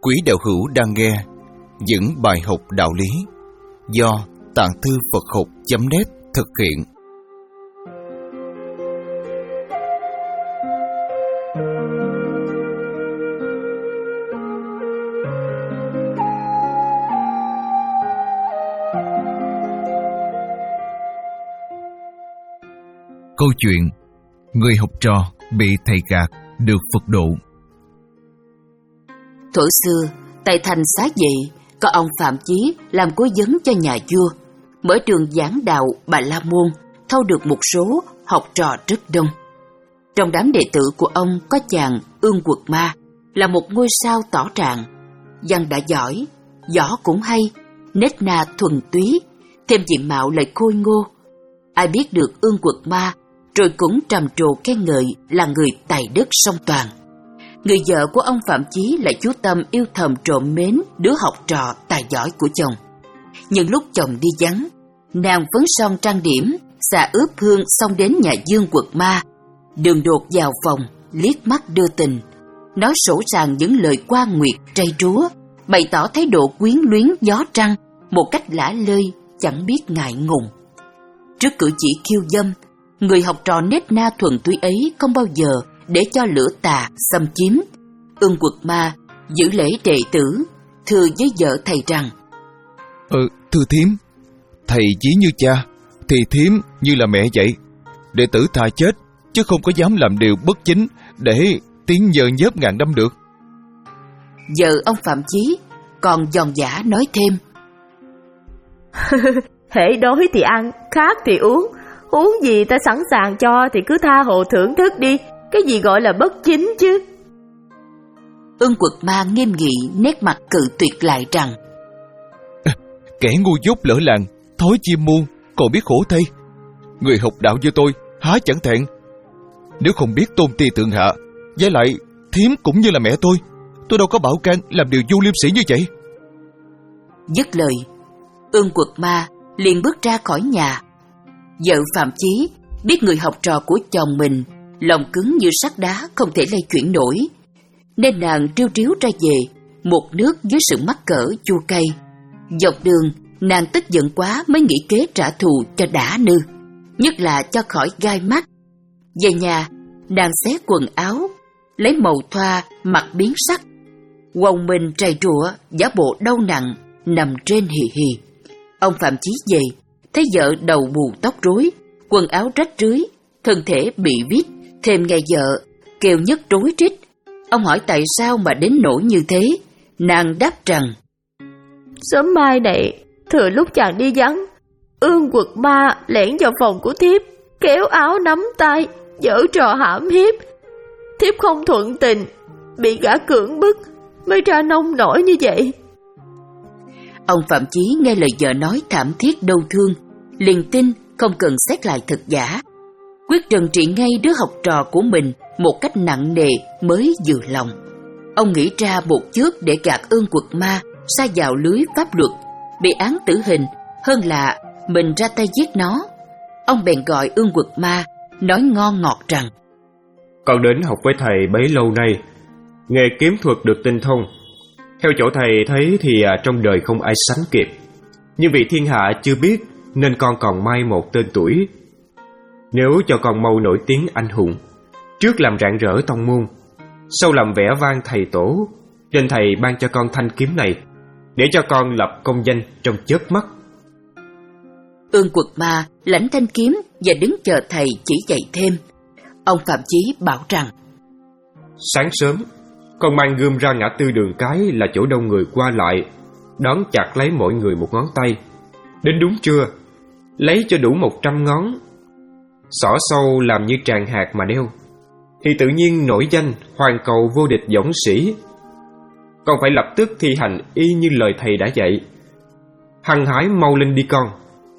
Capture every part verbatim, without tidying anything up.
Quý đạo hữu đang nghe những bài học đạo lý do Tạng Thư Phật Học chấm net thực hiện. Câu chuyện người học trò bị thầy gạt được Phật độ. Thuở xưa, tại thành Xá Vệ, có ông Phạm Chí làm cố vấn cho nhà vua. Mở trường giảng đạo Bà La Môn, thâu được một số học trò rất đông. Trong đám đệ tử của ông có chàng Ương Quật Ma, là một ngôi sao tỏ trạng. Văn đã giỏi, võ cũng hay, nết na thuần túy, thêm diện mạo lại khôi ngô. Ai biết được Ương Quật Ma, rồi cũng trầm trồ khen ngợi là người tài đức song toàn. Người vợ của ông Phạm Chí lại chú tâm yêu thầm trộm mến đứa học trò tài giỏi của chồng. Nhưng lúc chồng đi vắng, nàng phấn son trang điểm, xà ướp hương xong đến nhà Dương Quật Ma, đường đột vào phòng, liếc mắt đưa tình, nói sổ sàng những lời qua nguyệt trây trúa, bày tỏ thái độ quyến luyến gió trăng, một cách lả lơi, chẳng biết ngại ngùng. Trước cử chỉ khiêu dâm, người học trò nết na thuần túy ấy không bao giờ để cho lửa tà xâm chiếm. Ương Quật Ma giữ lễ đệ tử, thưa với vợ thầy rằng: Ừ, thưa thím, thầy chí như cha, thì thím như là mẹ vậy. Đệ tử thà chết, chứ không có dám làm điều bất chính để tiếng nhờ nhớp ngàn năm được. Vợ ông Phạm Chí còn giòn giả nói thêm: hễ đói thì ăn, khát thì uống, uống gì ta sẵn sàng cho thì cứ tha hồ thưởng thức đi, cái gì gọi là bất chính chứ. Ương Quật Ma nghiêm nghị nét mặt cự tuyệt lại rằng: à, kẻ ngu dốt lỡ làng, thói chim muôn, còn biết khổ thay. Người học đạo như tôi há chẳng thẹn. Nếu không biết tôn ti thượng hạ, với lại thím cũng như là mẹ tôi, tôi đâu có bảo can làm điều vô liêm sỉ như vậy. Dứt lời, Ương Quật Ma liền bước ra khỏi nhà. Vợ Phạm Chí biết người học trò của chồng mình lòng cứng như sắt đá, không thể lay chuyển nổi, nên nàng triêu triếu ra về, một nước dưới sự mắc cỡ chua cay. Dọc đường, nàng tức giận quá mới nghĩ kế trả thù cho đã nư, nhất là cho khỏi gai mắt. Về nhà, nàng xé quần áo, lấy màu thoa mặc biến sắc, quồng mình trầy trụa, giả bộ đau nặng, nằm trên hì hì. Ông Phạm Chí về, thấy vợ đầu bù tóc rối, quần áo rách rưới, thân thể bị vít, thêm nghe vợ kêu nhức rối rít. Ông hỏi tại sao mà đến nỗi như thế. Nàng đáp rằng: sớm mai này, thừa lúc chàng đi vắng, Ương Quật Ma lẻn vào phòng của thiếp, kéo áo nắm tay, giở trò hãm hiếp. Thiếp không thuận tình, bị gã cưỡng bức, mới ra nông nổi như vậy. Ông Phạm Chí nghe lời vợ nói thảm thiết đau thương, liền tin không cần xét lại thật giả, quyết trừng trị ngay đứa học trò của mình một cách nặng nề mới vừa lòng. Ông nghĩ ra một trước để gạt Ương Quật Ma sa vào lưới pháp luật, bị án tử hình, hơn là mình ra tay giết nó. Ông bèn gọi Ương Quật Ma, nói ngon ngọt rằng: con đến học với thầy bấy lâu nay, nghề kiếm thuật được tinh thông. Theo chỗ thầy thấy thì trong đời không ai sánh kịp, nhưng vì thiên hạ chưa biết nên con còn mai một tên tuổi. Nếu cho con mau nổi tiếng anh hùng, trước làm rạng rỡ tông môn, sau làm vẻ vang thầy tổ, nên thầy ban cho con thanh kiếm này, để cho con lập công danh trong chớp mắt. Ương Quật Ma lãnh thanh kiếm và đứng chờ thầy chỉ dạy thêm. Ông Phạm Chí bảo rằng: sáng sớm, con mang gươm ra ngã tư đường cái là chỗ đông người qua lại, đón chặt lấy mỗi người một ngón tay. Đến đúng trưa, lấy cho đủ một trăm ngón, xỏ sâu làm như tràng hạt mà đeo, thì tự nhiên nổi danh hoàn cầu vô địch dũng sĩ. Con phải lập tức thi hành y như lời thầy đã dạy. Hăng hái mau lên đi con.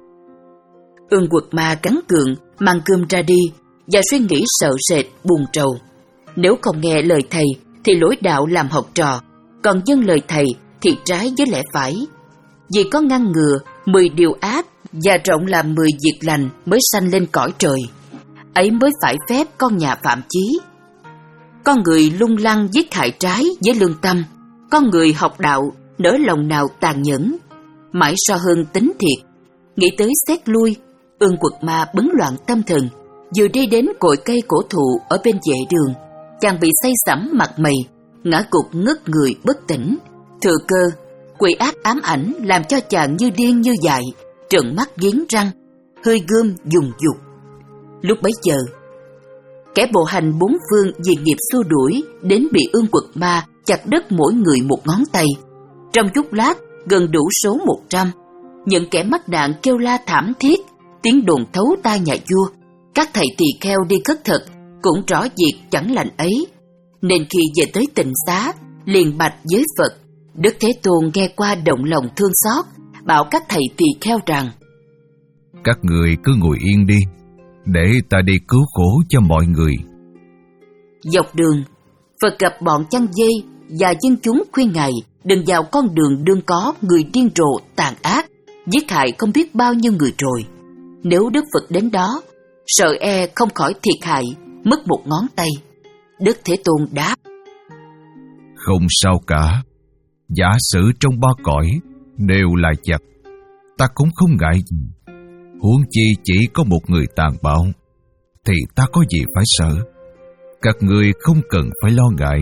Ương Quật Ma cắn cượng mang gươm ra đi, và suy nghĩ sợ sệt buồn trầu. Nếu không nghe lời thầy thì lối đạo làm học trò, còn dâng lời thầy thì trái với lẽ phải. Vì có ngăn ngừa mười điều ác và rộng làm mười việc lành mới sanh lên cõi trời, ấy mới phải phép con nhà Phạm Chí. Con người lung lăng giết hại trái với lương tâm, Con người học đạo nỡ lòng nào tàn nhẫn. Mãi so hơn tính thiệt, nghĩ tới xét lui, Ương Quật Ma bấn loạn tâm thần. Vừa đi đến cội cây cổ thụ ở bên vệ đường, chàng bị say sẩm mặt mày, ngã gục ngất người bất tỉnh. Thừa cơ, quỷ ác ám ảnh làm cho chàng như điên như dại, trợn mắt nghiến răng, hơi gươm dùng dục. Lúc bấy giờ, kẻ bộ hành bốn phương vì nghiệp xua đuổi đến bị Ương Quật Ma chặt đứt mỗi người một ngón tay. Trong chốc lát gần đủ số một trăm, những kẻ mắc nạn kêu la thảm thiết, tiếng đồn thấu tai nhà vua. Các thầy tỳ kheo đi khất thực cũng rõ việc chẳng lành ấy, nên khi về tới Tịnh Xá liền bạch với Phật. Đức Thế Tôn nghe qua động lòng thương xót, bảo các thầy tỳ kheo rằng: các người cứ ngồi yên đi, để ta đi cứu khổ cho mọi người. Dọc đường, Phật gặp bọn chăn dây và dân chúng khuyên Ngài đừng vào con đường đương có người điên rồ tàn ác, giết hại không biết bao nhiêu người rồi. Nếu Đức Phật đến đó, sợ e không khỏi thiệt hại, mất một ngón tay. Đức Thế Tôn đáp: không sao cả, giả sử trong ba cõi đều là giặc, ta cũng không ngại gì. Huống chi chỉ có một người tàn bạo, thì ta có gì phải sợ. Các người không cần phải lo ngại.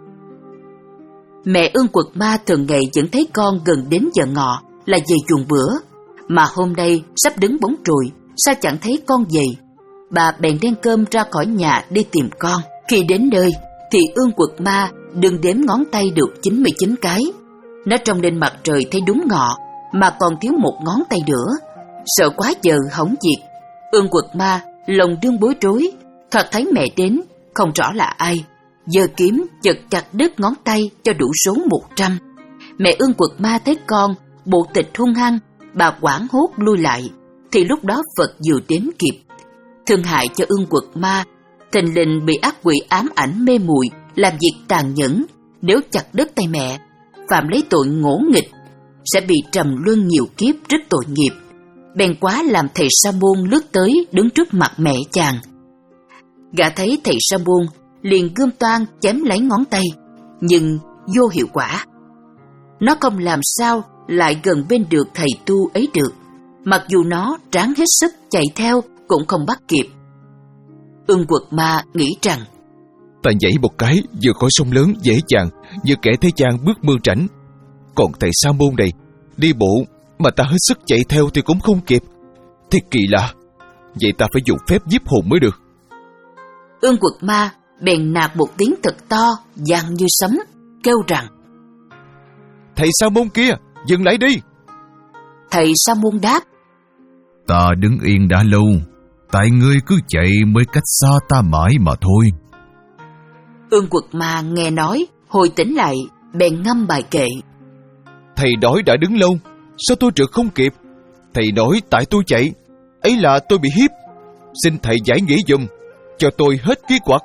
Mẹ Ương Quật Ma thường ngày vẫn thấy con gần đến giờ ngọ là về chuồng bữa, mà hôm nay sắp đứng bóng trùi, sao chẳng thấy con về. Bà bèn đem cơm ra khỏi nhà đi tìm con. Khi đến nơi thì Ương Quật Ma đừng đếm ngón tay được chín mươi chín cái. Nó trông lên mặt trời thấy đúng ngọ, mà còn thiếu một ngón tay nữa. Sợ quá giờ hỏng việc, Ương Quật Ma lòng đương bối rối, thoạt thấy mẹ đến, không rõ là ai, giơ kiếm chật chặt đứt ngón tay cho đủ số một trăm. Mẹ Ương Quật Ma thấy con bộ tịch hung hăng, bà hoảng hốt lui lại, thì lúc đó Phật vừa đến kịp. Thương hại cho Ương Quật Ma, thình lình bị ác quỷ ám ảnh mê muội, làm việc tàn nhẫn. Nếu chặt đứt tay mẹ, phạm lấy tội ngỗ nghịch, sẽ bị trầm luân nhiều kiếp rất tội nghiệp. Bèn quá làm thầy Sa Môn lướt tới đứng trước mặt mẹ chàng. Gã thấy thầy Sa Môn liền gươm toan chém lấy ngón tay, nhưng vô hiệu quả. Nó không làm sao lại gần bên được thầy tu ấy được, mặc dù nó ráng hết sức chạy theo cũng không bắt kịp. Ương Quật Ma nghĩ rằng: ta nhảy một cái vừa khỏi sông lớn dễ dàng như kẻ thế gian bước mương rảnh, còn thầy Sa Môn này đi bộ mà ta hết sức chạy theo thì cũng không kịp. Thiệt kỳ lạ, vậy ta phải dùng phép nhiếp hồn mới được. Ương Quật Ma bèn nạt một tiếng thật to, vang như sấm, kêu rằng: thầy Sa Môn kia, dừng lại đi. Thầy Sa Môn đáp: ta đứng yên đã lâu, tại ngươi cứ chạy mới cách xa ta mãi mà thôi. Ương Quật Ma nghe nói, hồi tỉnh lại, bèn ngâm bài kệ: thầy đói đã đứng lâu, sao tôi trượt không kịp? Thầy nói tại tôi chạy, ấy là tôi bị hiếp. Xin thầy giải nghĩa giùm, cho tôi hết ký quặc.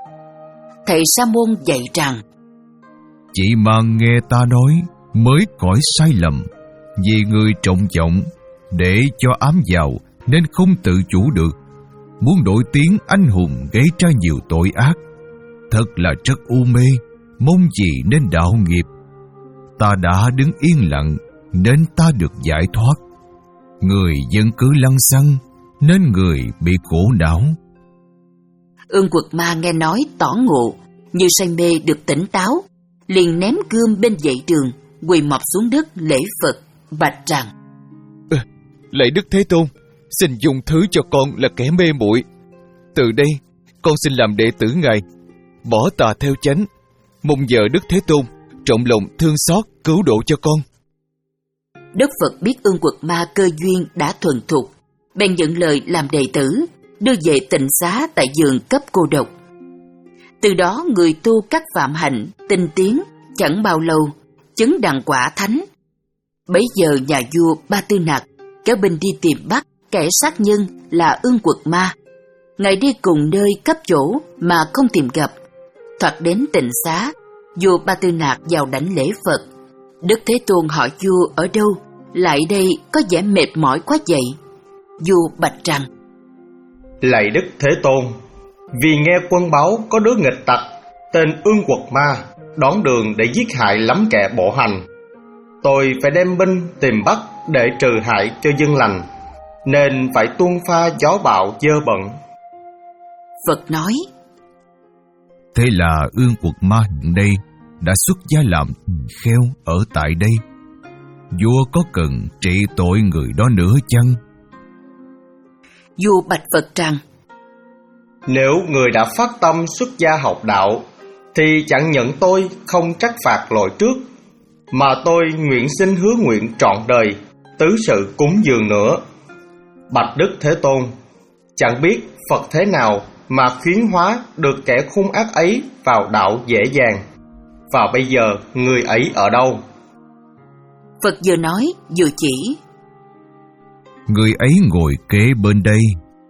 Thầy Sa Môn dạy rằng: chỉ mà nghe ta nói mới cõi sai lầm, vì người trọng vọng để cho ám vào nên không tự chủ được, muốn nổi tiếng anh hùng gây ra nhiều tội ác, thật là rất u mê, mong gì nên đạo nghiệp. Ta đã đứng yên lặng nên ta được giải thoát. Người vẫn cứ lăng xăng nên người bị khổ não. Ương Quật Ma nghe nói tỏ ngộ, như say mê được tỉnh táo, liền ném gươm bên dãy đường, quỳ mọp xuống đất lễ Phật, bạch rằng: ừ, lạy Đức Thế Tôn, xin dùng thứ cho con là kẻ mê muội. Từ đây con xin làm đệ tử Ngài, bỏ tà theo chánh, mong nhờ Đức Thế Tôn trọng lòng thương xót cứu độ cho con. Đức Phật biết Ương Quật Ma cơ duyên đã thuần thục, bèn nhận lời làm đệ tử, đưa về Tịnh Xá tại giường cấp cô độc. Từ đó người tu các phạm hạnh tinh tiến, chẳng bao lâu chứng đặng quả thánh. Bấy giờ nhà vua Ba Tư Nặc kéo binh đi tìm bắt kẻ sát nhân là Ương Quật Ma. Ngài đi cùng nơi cấp chỗ mà không tìm gặp. Thoạt đến Tịnh Xá, vua Ba Tư Nặc vào đảnh lễ Phật. Đức Thế Tôn hỏi vua ở đâu, lại đây có vẻ mệt mỏi quá vậy. Vua bạch rằng: lạy Đức Thế Tôn, vì nghe quân báo có đứa nghịch tặc tên Ương Quật Ma đón đường để giết hại lắm kẻ bộ hành. Tôi phải đem binh tìm bắt để trừ hại cho dân lành, nên phải tuôn pha gió bão dơ bẩn. Phật nói: Thế là Ương Quật Ma hiện đây đã xuất gia làm kheo ở tại đây. Vua có cần trị tội người đó nữa chăng? Vua bạch Phật rằng: Nếu người đã phát tâm xuất gia học đạo, thì chẳng nhận tôi không trách phạt lỗi trước, mà tôi nguyện xin hứa nguyện trọn đời tứ sự cúng dường nữa. Bạch Đức Thế Tôn, chẳng biết Phật thế nào mà khuyến hóa được kẻ hung ác ấy vào đạo dễ dàng, và bây giờ người ấy ở đâu? Phật vừa nói vừa chỉ: Người ấy ngồi kế bên đây.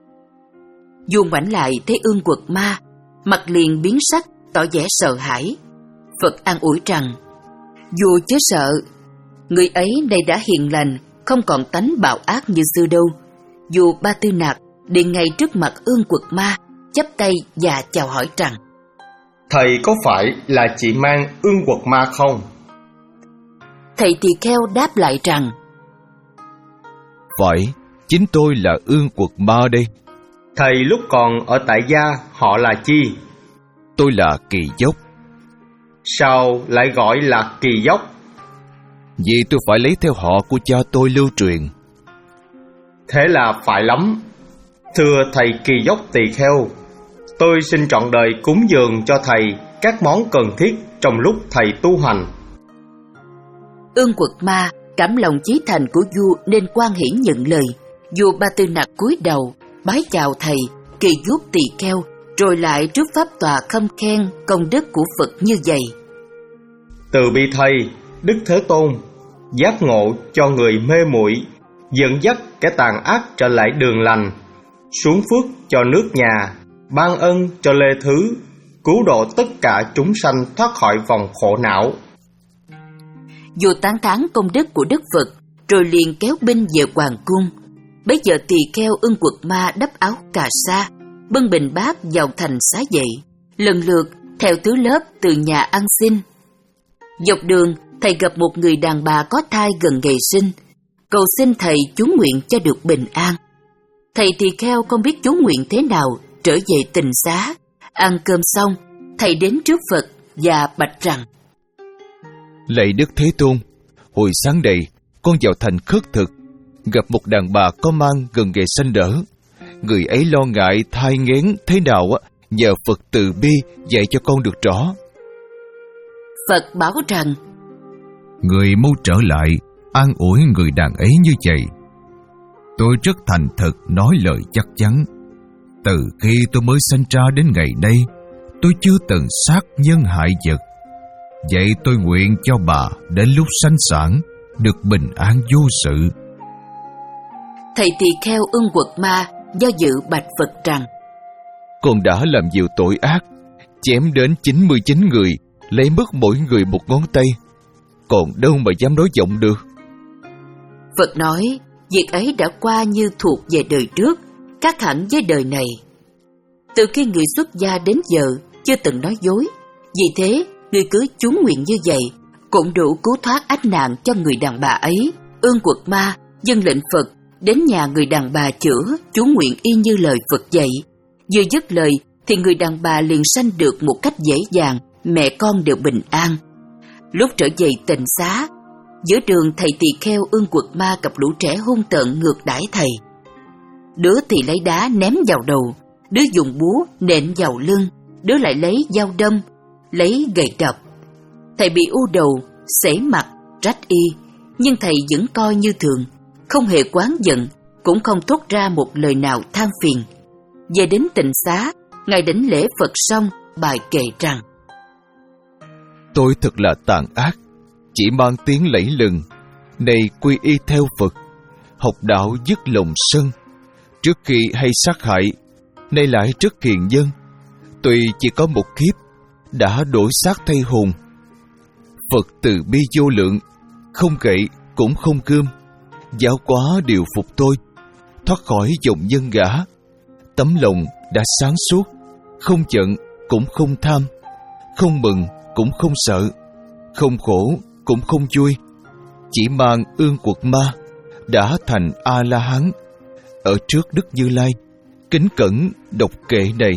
Vua ngoảnh lại thấy Ương Quật Ma, mặt liền biến sắc, tỏ vẻ sợ hãi. Phật an ủi rằng: Vua chớ sợ, người ấy đây đã hiền lành, không còn tánh bạo ác như xưa đâu. Vua Ba Tư Nặc đi ngay trước mặt Ương Quật Ma, chắp tay và chào hỏi rằng: Thầy có phải là chỉ mang Ương Quật Ma không? Thầy tỳ kheo đáp lại rằng: Phải, chính tôi là Ương Quật Ma đây. Thầy lúc còn ở tại gia họ là chi? Tôi là Kỳ Dốc. Sao lại gọi là Kỳ Dốc? Vì tôi phải lấy theo họ của cha tôi lưu truyền. Thế là phải lắm. Thưa thầy Kỳ Dốc tỳ kheo, tôi xin trọn đời cúng dường cho thầy các món cần thiết trong lúc thầy tu hành. Ương Quật Ma cảm lòng chí thành của vua nên quan hỷ nhận lời. Vua Ba Tư Nặc cúi đầu bái chào thầy Kỳ Dốc tỳ kheo, rồi lại trước pháp tòa khâm khen công đức của Phật như vậy: Từ bi thầy Đức Thế Tôn, giác ngộ cho người mê muội, dẫn dắt kẻ tàn ác trở lại đường lành, xuống phước cho nước nhà, ban ân cho lê thứ, cứu độ tất cả chúng sanh thoát khỏi vòng khổ não. Vua tán thán công đức của Đức Phật, rồi liền kéo binh về hoàng cung. Bấy giờ tỳ kheo Ương Quật Ma đắp áo cà sa, bưng bình bát vào thành xá dậy, lần lượt theo thứ lớp từ nhà ăn xin. Dọc đường, thầy gặp một người đàn bà có thai gần ngày sinh, cầu xin thầy chú nguyện cho được bình an. Thầy tỳ kheo không biết chú nguyện thế nào, trở về tình xá. Ăn cơm xong, thầy đến trước Phật và bạch rằng: Lạy Đức Thế Tôn, hồi sáng đây con vào thành khất thực, gặp một đàn bà có mang gần ngày sanh nở. Người ấy lo ngại thai nghén thế nào á, nhờ Phật từ bi dạy cho con được rõ. Phật bảo rằng: Người mau trở lại an ủi người đàn ấy như vậy. Tôi rất thành thật nói lời chắc chắn. Từ khi tôi mới sanh ra đến ngày nay, tôi chưa từng sát nhân hại vật. Vậy tôi nguyện cho bà đến lúc sanh sản được bình an vô sự. Thầy tỳ kheo Ương Quật Ma do dự bạch Phật rằng: Con đã làm nhiều tội ác, chém đến chín mươi chín người, lấy mất mỗi người một ngón tay, còn đâu mà dám nói giọng được. Phật nói: Việc ấy đã qua như thuộc về đời trước, khác hẳn với đời này. Từ khi người xuất gia đến giờ chưa từng nói dối, vì thế người cứ chú nguyện như vậy cũng đủ cứu thoát ách nạn cho người đàn bà ấy. Ương Quật Ma dâng lệnh Phật đến nhà người đàn bà chữa, chú nguyện y như lời Phật dạy. Vừa dứt lời thì người đàn bà liền sanh được một cách dễ dàng, mẹ con đều bình an. Lúc trở về tịnh xá, giữa đường thầy tỳ kheo Ương Quật Ma gặp lũ trẻ hung tợn ngược đãi thầy. Đứa thì lấy đá ném vào đầu, đứa dùng búa nện vào lưng, đứa lại lấy dao đâm, lấy gậy đập. Thầy bị u đầu, xể mặt, trách y, nhưng thầy vẫn coi như thường, không hề oán giận, cũng không thốt ra một lời nào than phiền. Về đến tịnh xá, ngài đảnh lễ Phật xong, bài kệ rằng: Tôi thật là tàn ác, chỉ mang tiếng lẫy lừng, nay quy y theo Phật, học đạo dứt lòng sân. Trước khi hay sát hại, nay lại rất hiền nhân. Tuy chỉ có một kiếp, đã đổi xác thay hồn. Phật từ bi vô lượng, không gậy cũng không cơm, giáo hóa điều phục tôi, thoát khỏi dòng nhân gã. Tấm lòng đã sáng suốt, không giận cũng không tham, không mừng cũng không sợ, không khổ cũng không vui, chỉ mang ương quật ma, đã thành A-la-hán. Ở trước Đức Như Lai, kính cẩn đọc kệ này.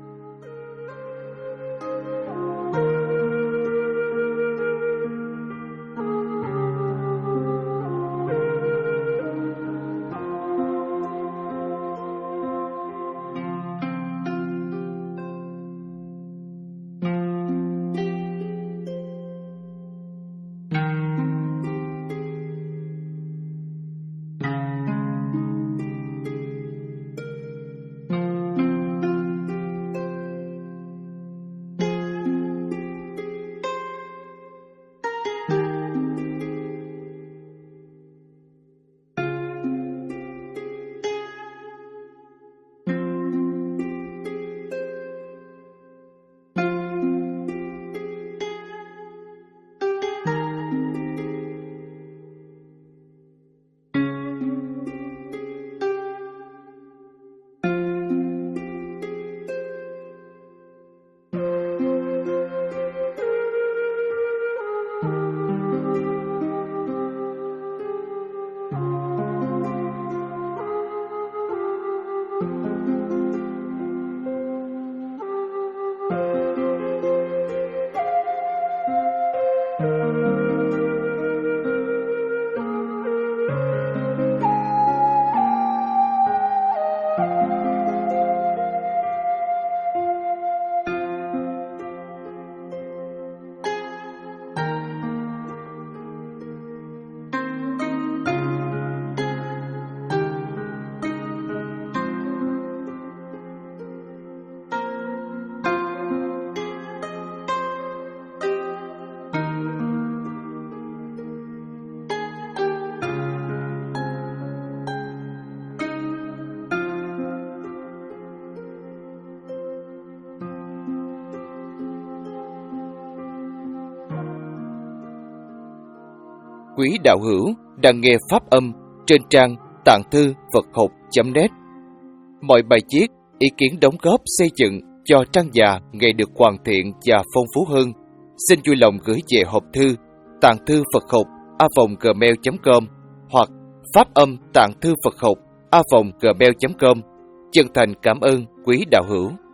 Quý đạo hữu đang nghe pháp âm trên trang tạng thư Phật học chấm net. Mọi bài viết, ý kiến đóng góp xây dựng cho trang già ngày được hoàn thiện và phong phú hơn, xin vui lòng gửi về hộp thư tạng thư Phật học a vòng gmail chấm com hoặc pháp âm tạng thư Phật học a vòng gmail chấm com. Chân thành cảm ơn quý đạo hữu.